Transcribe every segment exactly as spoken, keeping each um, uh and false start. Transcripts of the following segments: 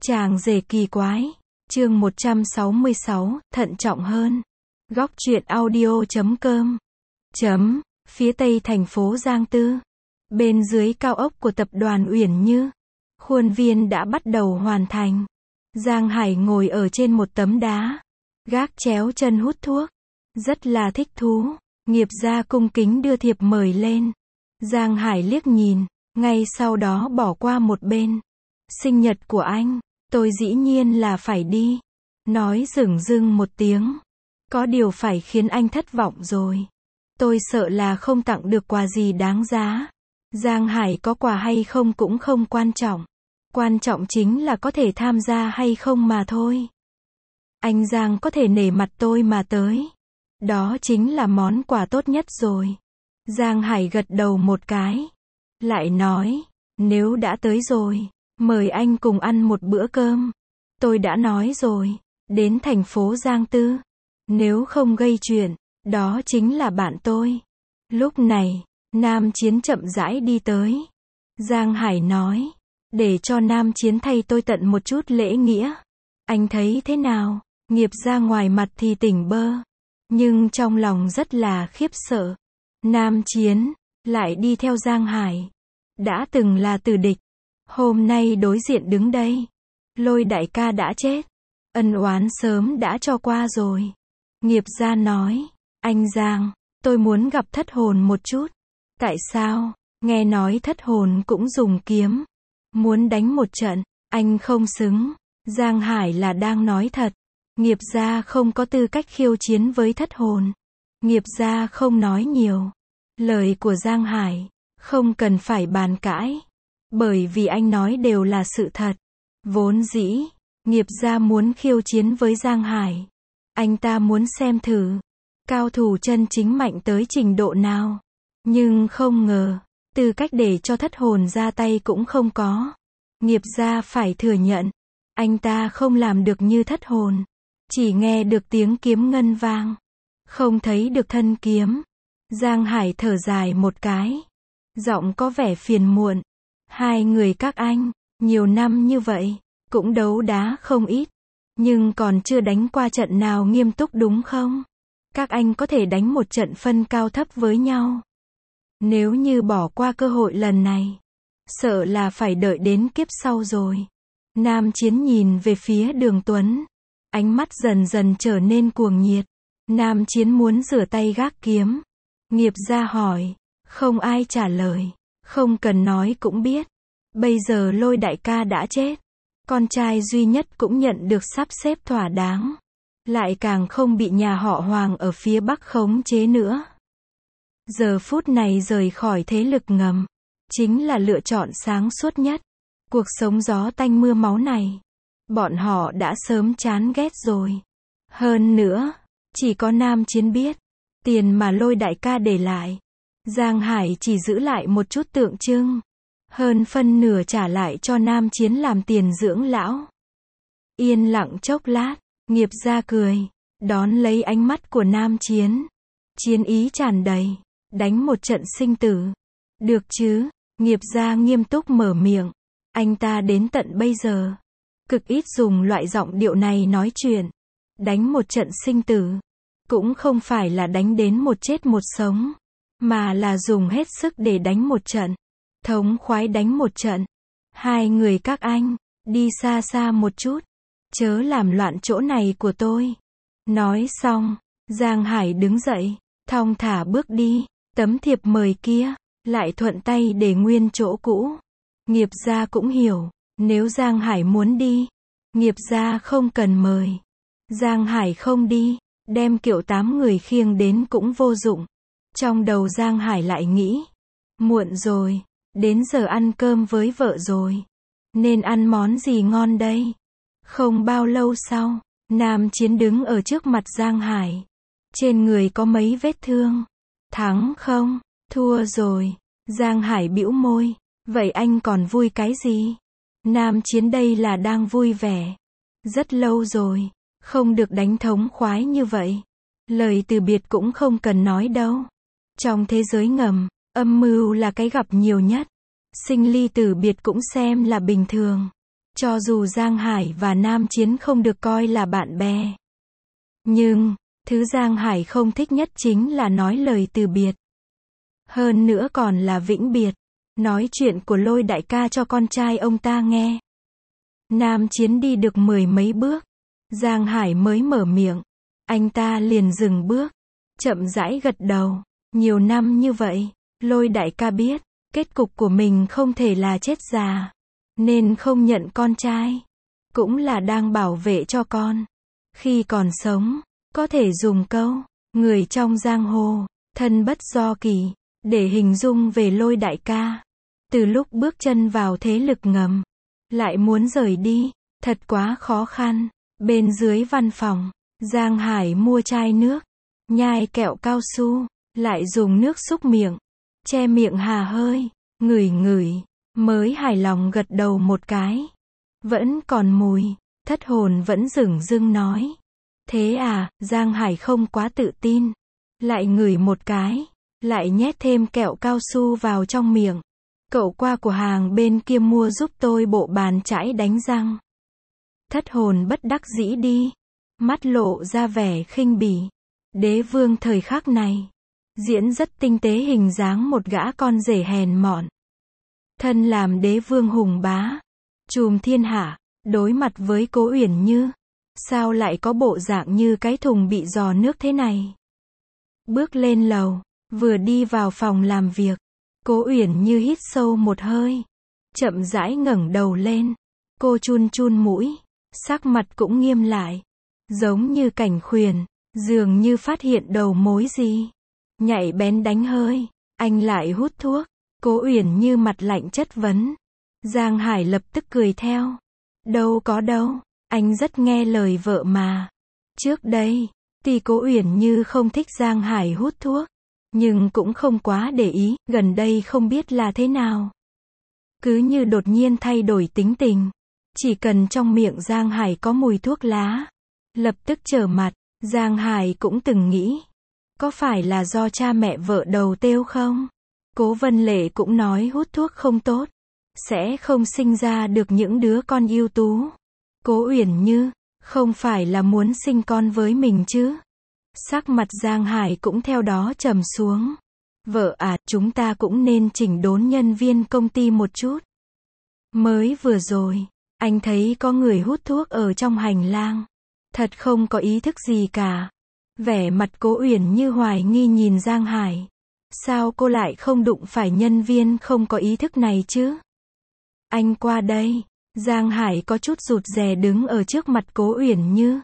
Chàng rể kỳ quái. Chương một trăm sáu mươi sáu, thận trọng hơn. Góc truyện audio chấm com. Chấm, phía tây thành phố Giang Tư. Bên dưới cao ốc của tập đoàn Uyển Như. Khuôn viên đã bắt đầu hoàn thành. Giang Hải ngồi ở trên một tấm đá. Gác chéo chân hút thuốc. Rất là thích thú. Nghiệp gia cung kính đưa thiệp mời lên. Giang Hải liếc nhìn, ngay sau đó bỏ qua một bên. Sinh nhật của anh, tôi dĩ nhiên là phải đi. Nói dửng dưng một tiếng. Có điều phải khiến anh thất vọng rồi. Tôi sợ là không tặng được quà gì đáng giá. Giang Hải có quà hay không cũng không quan trọng. Quan trọng chính là có thể tham gia hay không mà thôi. Anh Giang có thể nể mặt tôi mà tới. Đó chính là món quà tốt nhất rồi. Giang Hải gật đầu một cái. Lại nói, nếu đã tới rồi, mời anh cùng ăn một bữa cơm. Tôi đã nói rồi, đến thành phố Giang Tư. Nếu không gây chuyện, đó chính là bạn tôi. Lúc này, Nam Chiến chậm rãi đi tới. Giang Hải nói, để cho Nam Chiến thay tôi tận một chút lễ nghĩa. Anh thấy thế nào? Nghiệp ra ngoài mặt thì tỉnh bơ, nhưng trong lòng rất là khiếp sợ. Nam Chiến lại đi theo Giang Hải. Đã từng là tử địch, hôm nay đối diện đứng đây. Lôi đại ca đã chết, ân oán sớm đã cho qua rồi. Nghiệp gia nói, anh Giang, tôi muốn gặp thất hồn một chút. Tại sao? Nghe nói thất hồn cũng dùng kiếm. Muốn đánh một trận, anh không xứng. Giang Hải là đang nói thật. Nghiệp gia không có tư cách khiêu chiến với thất hồn. Nghiệp gia không nói nhiều. Lời của Giang Hải không cần phải bàn cãi, bởi vì anh nói đều là sự thật. Vốn dĩ, nghiệp gia muốn khiêu chiến với Giang Hải. Anh ta muốn xem thử, cao thủ chân chính mạnh tới trình độ nào. Nhưng không ngờ, tư cách để cho thất hồn ra tay cũng không có. Nghiệp gia phải thừa nhận, anh ta không làm được như thất hồn. Chỉ nghe được tiếng kiếm ngân vang, không thấy được thân kiếm. Giang Hải thở dài một cái, giọng có vẻ phiền muộn. Hai người các anh, nhiều năm như vậy, cũng đấu đá không ít, nhưng còn chưa đánh qua trận nào nghiêm túc đúng không? Các anh có thể đánh một trận phân cao thấp với nhau. Nếu như bỏ qua cơ hội lần này, sợ là phải đợi đến kiếp sau rồi. Nam Chiến nhìn về phía Đường Tuấn, ánh mắt dần dần trở nên cuồng nhiệt. Nam Chiến muốn rửa tay gác kiếm. Nghiệp gia hỏi, không ai trả lời, không cần nói cũng biết. Bây giờ Lôi đại ca đã chết, con trai duy nhất cũng nhận được sắp xếp thỏa đáng, lại càng không bị nhà họ Hoàng ở phía Bắc khống chế nữa. Giờ phút này rời khỏi thế lực ngầm, chính là lựa chọn sáng suốt nhất. Cuộc sống gió tanh mưa máu này, bọn họ đã sớm chán ghét rồi. Hơn nữa, chỉ có Nam Chiến biết, tiền mà Lôi đại ca để lại, Giang Hải chỉ giữ lại một chút tượng trưng, hơn phân nửa trả lại cho Nam Chiến làm tiền dưỡng lão. Yên lặng chốc lát, nghiệp gia cười, đón lấy ánh mắt của Nam Chiến. Chiến ý tràn đầy, đánh một trận sinh tử. Được chứ? Nghiệp gia nghiêm túc mở miệng. Anh ta đến tận bây giờ, cực ít dùng loại giọng điệu này nói chuyện. Đánh một trận sinh tử, cũng không phải là đánh đến một chết một sống, mà là dùng hết sức để đánh một trận. Thống khoái đánh một trận. Hai người các anh, đi xa xa một chút, chớ làm loạn chỗ này của tôi. Nói xong, Giang Hải đứng dậy, thong thả bước đi. Tấm thiệp mời kia, lại thuận tay để nguyên chỗ cũ. Nghiệp gia cũng hiểu, nếu Giang Hải muốn đi, nghiệp gia không cần mời. Giang Hải không đi, đem kiệu tám người khiêng đến cũng vô dụng. Trong đầu Giang Hải lại nghĩ, muộn rồi, đến giờ ăn cơm với vợ rồi. Nên ăn món gì ngon đây? Không bao lâu sau, Nam Chiến đứng ở trước mặt Giang Hải. Trên người có mấy vết thương. Thắng không? Thua rồi. Giang Hải bĩu môi. Vậy anh còn vui cái gì? Nam Chiến đây là đang vui vẻ. Rất lâu rồi, không được đánh thống khoái như vậy. Lời từ biệt cũng không cần nói đâu. Trong thế giới ngầm, âm mưu là cái gặp nhiều nhất. Sinh ly tử biệt cũng xem là bình thường. Cho dù Giang Hải và Nam Chiến không được coi là bạn bè. Nhưng, thứ Giang Hải không thích nhất chính là nói lời từ biệt. Hơn nữa còn là vĩnh biệt. Nói chuyện của Lôi đại ca cho con trai ông ta nghe. Nam Chiến đi được mười mấy bước. Giang Hải mới mở miệng. Anh ta liền dừng bước. Chậm rãi gật đầu. Nhiều năm như vậy, Lôi đại ca biết, kết cục của mình không thể là chết già. Nên không nhận con trai. Cũng là đang bảo vệ cho con. Khi còn sống, có thể dùng câu, người trong giang hồ, thân bất do kỳ, để hình dung về Lôi đại ca. Từ lúc bước chân vào thế lực ngầm, lại muốn rời đi, thật quá khó khăn. Bên dưới văn phòng, Giang Hải mua chai nước, nhai kẹo cao su, lại dùng nước xúc miệng, che miệng hà hơi, ngửi ngửi, mới hài lòng gật đầu một cái. Vẫn còn mùi, thất hồn vẫn dửng dưng nói. Thế à, Giang Hải không quá tự tin. Lại ngửi một cái, lại nhét thêm kẹo cao su vào trong miệng. Cậu qua của hàng bên kia mua giúp tôi bộ bàn chải đánh răng. Thất hồn bất đắc dĩ đi. Mắt lộ ra vẻ khinh bỉ. Đế vương thời khắc này, diễn rất tinh tế hình dáng một gã con rể hèn mọn. Thân làm đế vương hùng bá, trùm thiên hạ, đối mặt với Cố Uyển Như. Sao lại có bộ dạng như cái thùng bị giò nước thế này? Bước lên lầu, vừa đi vào phòng làm việc. Cố Uyển Như hít sâu một hơi, chậm rãi ngẩng đầu lên. Cô chun chun mũi, sắc mặt cũng nghiêm lại, giống như Cảnh Khuyển, dường như phát hiện đầu mối gì. Nhạy bén đánh hơi, anh lại hút thuốc. Cố Uyển Như mặt lạnh chất vấn. Giang Hải lập tức cười theo. Đâu có đâu, anh rất nghe lời vợ mà. Trước đây, tuy Cố Uyển Như không thích Giang Hải hút thuốc, nhưng cũng không quá để ý, gần đây không biết là thế nào. Cứ như đột nhiên thay đổi tính tình. Chỉ cần trong miệng Giang Hải có mùi thuốc lá, lập tức trở mặt. Giang Hải cũng từng nghĩ, có phải là do cha mẹ vợ đầu têu không? Cố Vân Lệ cũng nói hút thuốc không tốt, sẽ không sinh ra được những đứa con ưu tú. Cố Uyển Như, không phải là muốn sinh con với mình chứ? Sắc mặt Giang Hải cũng theo đó trầm xuống. Vợ à, chúng ta cũng nên chỉnh đốn nhân viên công ty một chút. Mới vừa rồi, anh thấy có người hút thuốc ở trong hành lang. Thật không có ý thức gì cả. Vẻ mặt Cố Uyển Như hoài nghi nhìn Giang Hải. Sao cô lại không đụng phải nhân viên không có ý thức này chứ? Anh qua đây. Giang Hải có chút rụt rè đứng ở trước mặt Cố Uyển Như.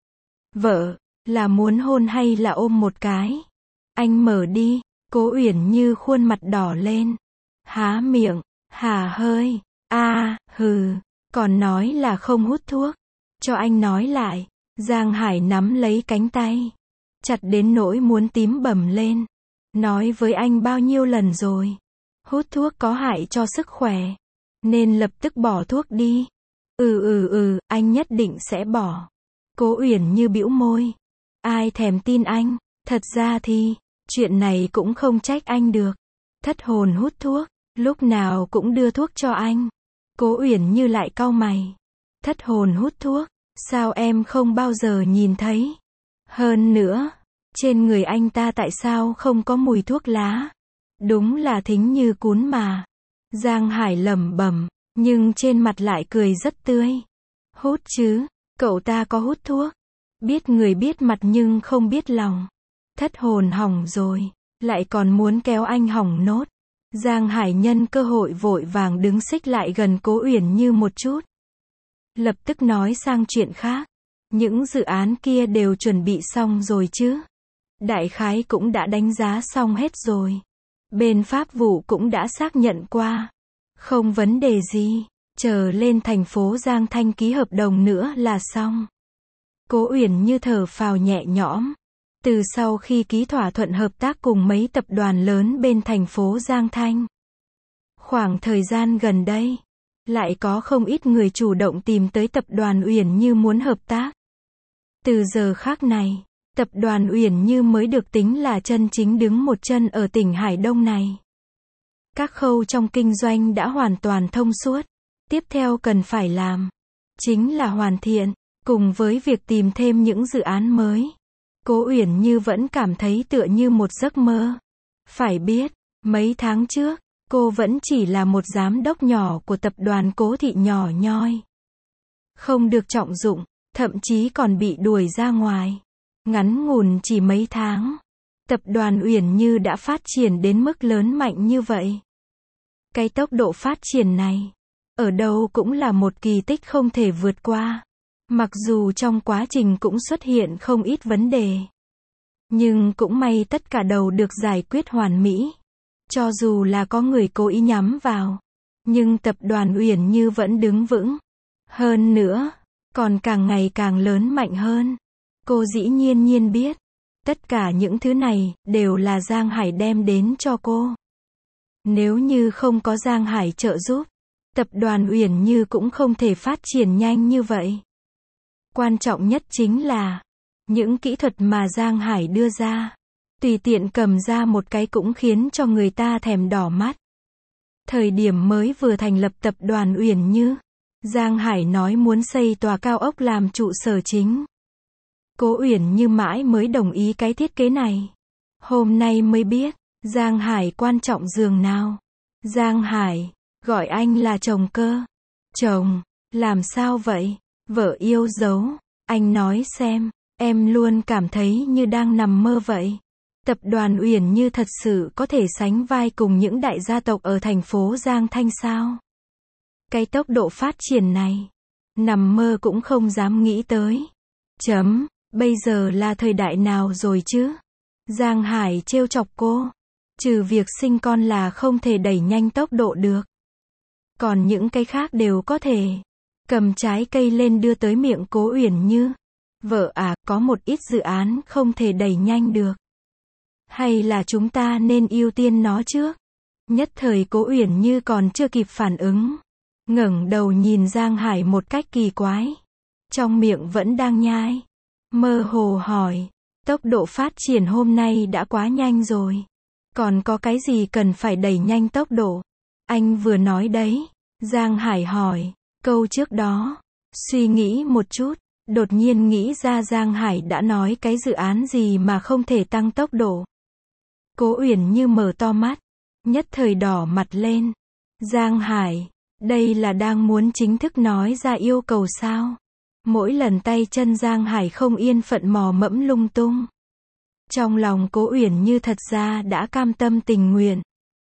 Vợ, là muốn hôn hay là ôm một cái? Anh mở đi. Cố Uyển Như khuôn mặt đỏ lên. Há miệng, hà hơi. A, à, hừ, còn nói là không hút thuốc. Cho anh nói lại. Giang Hải nắm lấy cánh tay, chặt đến nỗi muốn tím bầm lên. Nói với anh bao nhiêu lần rồi, hút thuốc có hại cho sức khỏe, nên lập tức bỏ thuốc đi. Ừ ừ ừ, anh nhất định sẽ bỏ. Cố Uyển Như bĩu môi. Ai thèm tin anh, thật ra thì, chuyện này cũng không trách anh được. Thất hồn hút thuốc, lúc nào cũng đưa thuốc cho anh. Cố Uyển Như lại cau mày. Thất hồn hút thuốc, sao em không bao giờ nhìn thấy? Hơn nữa, trên người anh ta tại sao không có mùi thuốc lá? Đúng là thính như cún mà. Giang Hải lẩm bẩm, nhưng trên mặt lại cười rất tươi. Hút chứ, cậu ta có hút thuốc. Biết người biết mặt nhưng không biết lòng. Thất hồn hỏng rồi, lại còn muốn kéo anh hỏng nốt. Giang Hải nhân cơ hội vội vàng đứng xích lại gần Cố Uyển Như một chút. Lập tức nói sang chuyện khác. Những dự án kia đều chuẩn bị xong rồi chứ? Đại khái cũng đã đánh giá xong hết rồi. Bên pháp vụ cũng đã xác nhận qua. Không vấn đề gì. Chờ lên thành phố Giang Thanh ký hợp đồng nữa là xong. Cố Uyển Như thở phào nhẹ nhõm. Từ sau khi ký thỏa thuận hợp tác cùng mấy tập đoàn lớn bên thành phố Giang Thanh, khoảng thời gian gần đây, lại có không ít người chủ động tìm tới tập đoàn Uyển Như muốn hợp tác. Từ giờ khác này, tập đoàn Uyển Như mới được tính là chân chính đứng một chân ở tỉnh Hải Đông này. Các khâu trong kinh doanh đã hoàn toàn thông suốt. Tiếp theo cần phải làm, chính là hoàn thiện, cùng với việc tìm thêm những dự án mới. Cố Uyển Như vẫn cảm thấy tựa như một giấc mơ. Phải biết, mấy tháng trước, cô vẫn chỉ là một giám đốc nhỏ của tập đoàn Cố Thị nhỏ nhoi. Không được trọng dụng, thậm chí còn bị đuổi ra ngoài. Ngắn ngủn chỉ mấy tháng, tập đoàn Uyển Như đã phát triển đến mức lớn mạnh như vậy. Cái tốc độ phát triển này, ở đâu cũng là một kỳ tích không thể vượt qua. Mặc dù trong quá trình cũng xuất hiện không ít vấn đề. Nhưng cũng may tất cả đều được giải quyết hoàn mỹ. Cho dù là có người cố ý nhắm vào, nhưng tập đoàn Uyển Như vẫn đứng vững. Hơn nữa, còn càng ngày càng lớn mạnh hơn. Cô dĩ nhiên nhiên biết, tất cả những thứ này đều là Giang Hải đem đến cho cô. Nếu như không có Giang Hải trợ giúp, tập đoàn Uyển Như cũng không thể phát triển nhanh như vậy. Quan trọng nhất chính là những kỹ thuật mà Giang Hải đưa ra, tùy tiện cầm ra một cái cũng khiến cho người ta thèm đỏ mắt. Thời điểm mới vừa thành lập tập đoàn Uyển Như, Giang Hải nói muốn xây tòa cao ốc làm trụ sở chính. Cố Uyển Như mãi mới đồng ý cái thiết kế này. Hôm nay mới biết, Giang Hải quan trọng dường nào. Giang Hải, gọi anh là chồng cơ. Chồng, làm sao vậy? Vợ yêu dấu. Anh nói xem, em luôn cảm thấy như đang nằm mơ vậy. Tập đoàn Uyển Như thật sự có thể sánh vai cùng những đại gia tộc ở thành phố Giang Thanh sao? Cái tốc độ phát triển này, nằm mơ cũng không dám nghĩ tới. Chấm, bây giờ là thời đại nào rồi chứ? Giang Hải trêu chọc cô. Trừ việc sinh con là không thể đẩy nhanh tốc độ được. Còn những cái khác đều có thể. Cầm trái cây lên đưa tới miệng Cố Uyển Như. Vợ à, có một ít dự án không thể đẩy nhanh được. Hay là chúng ta nên ưu tiên nó trước? Nhất thời Cố Uyển Như còn chưa kịp phản ứng. Ngẩng đầu nhìn Giang Hải một cách kỳ quái. Trong miệng vẫn đang nhai. Mơ hồ hỏi. Tốc độ phát triển hôm nay đã quá nhanh rồi. Còn có cái gì cần phải đẩy nhanh tốc độ? Anh vừa nói đấy. Giang Hải hỏi. Câu trước đó. Suy nghĩ một chút. Đột nhiên nghĩ ra Giang Hải đã nói cái dự án gì mà không thể tăng tốc độ. Cố Uyển Như mở to mắt. Nhất thời đỏ mặt lên. Giang Hải, đây là đang muốn chính thức nói ra yêu cầu sao? Mỗi lần tay chân Giang Hải không yên phận mò mẫm lung tung. Trong lòng Cố Uyển Như thật ra đã cam tâm tình nguyện.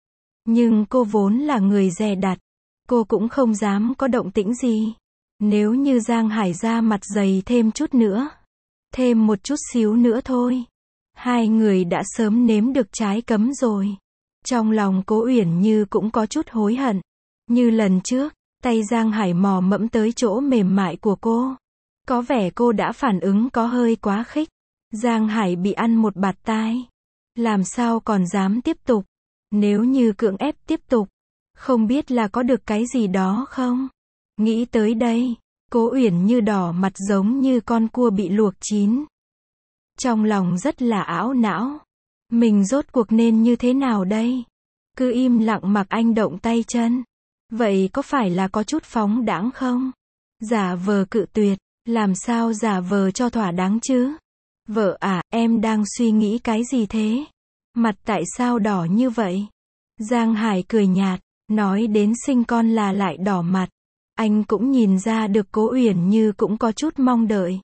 Nhưng cô vốn là người dè đặt. Cô cũng không dám có động tĩnh gì. Nếu như Giang Hải ra mặt dày thêm chút nữa. Thêm một chút xíu nữa thôi. Hai người đã sớm nếm được trái cấm rồi. Trong lòng Cố Uyển Như cũng có chút hối hận. Như lần trước, tay Giang Hải mò mẫm tới chỗ mềm mại của cô. Có vẻ cô đã phản ứng có hơi quá khích. Giang Hải bị ăn một bạt tai. Làm sao còn dám tiếp tục? Nếu như cưỡng ép tiếp tục, không biết là có được cái gì đó không? Nghĩ tới đây, Cố Uyển Như đỏ mặt giống như con cua bị luộc chín. Trong lòng rất là ảo não. Mình rốt cuộc nên như thế nào đây? Cứ im lặng mặc anh động tay chân. Vậy có phải là có chút phóng đãng không? Giả vờ cự tuyệt, làm sao giả vờ cho thỏa đáng chứ? Vợ à, em đang suy nghĩ cái gì thế? Mặt tại sao đỏ như vậy? Giang Hải cười nhạt, nói đến sinh con là lại đỏ mặt. Anh cũng nhìn ra được Cố Uyển Như cũng có chút mong đợi.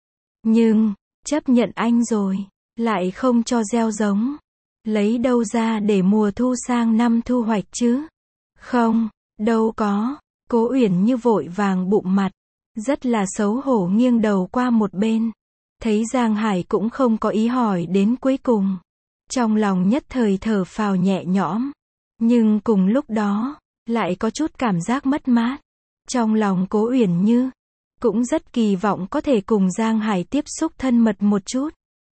Nhưng, chấp nhận anh rồi, lại không cho gieo giống. Lấy đâu ra để mùa thu sang năm thu hoạch chứ? Không, đâu có. Cố Uyển Như vội vàng bụm mặt, rất là xấu hổ nghiêng đầu qua một bên. Thấy Giang Hải cũng không có ý hỏi đến cuối cùng. Trong lòng nhất thời thở phào nhẹ nhõm. Nhưng cùng lúc đó, lại có chút cảm giác mất mát. Trong lòng Cố Uyển Như, cũng rất kỳ vọng có thể cùng Giang Hải tiếp xúc thân mật một chút.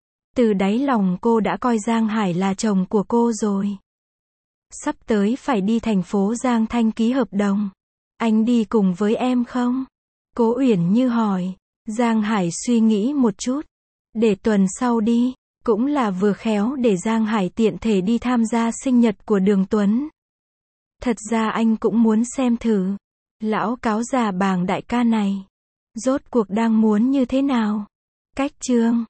Từ đáy lòng cô đã coi Giang Hải là chồng của cô rồi. Sắp tới phải đi thành phố Giang Thanh ký hợp đồng. Anh đi cùng với em không? Cố Uyển Như hỏi. Giang Hải suy nghĩ một chút. Để tuần sau đi. Cũng là vừa khéo để Giang Hải tiện thể đi tham gia sinh nhật của Đường Tuấn. Thật ra anh cũng muốn xem thử. Lão cáo già bàng đại ca này, rốt cuộc đang muốn như thế nào? Cách chương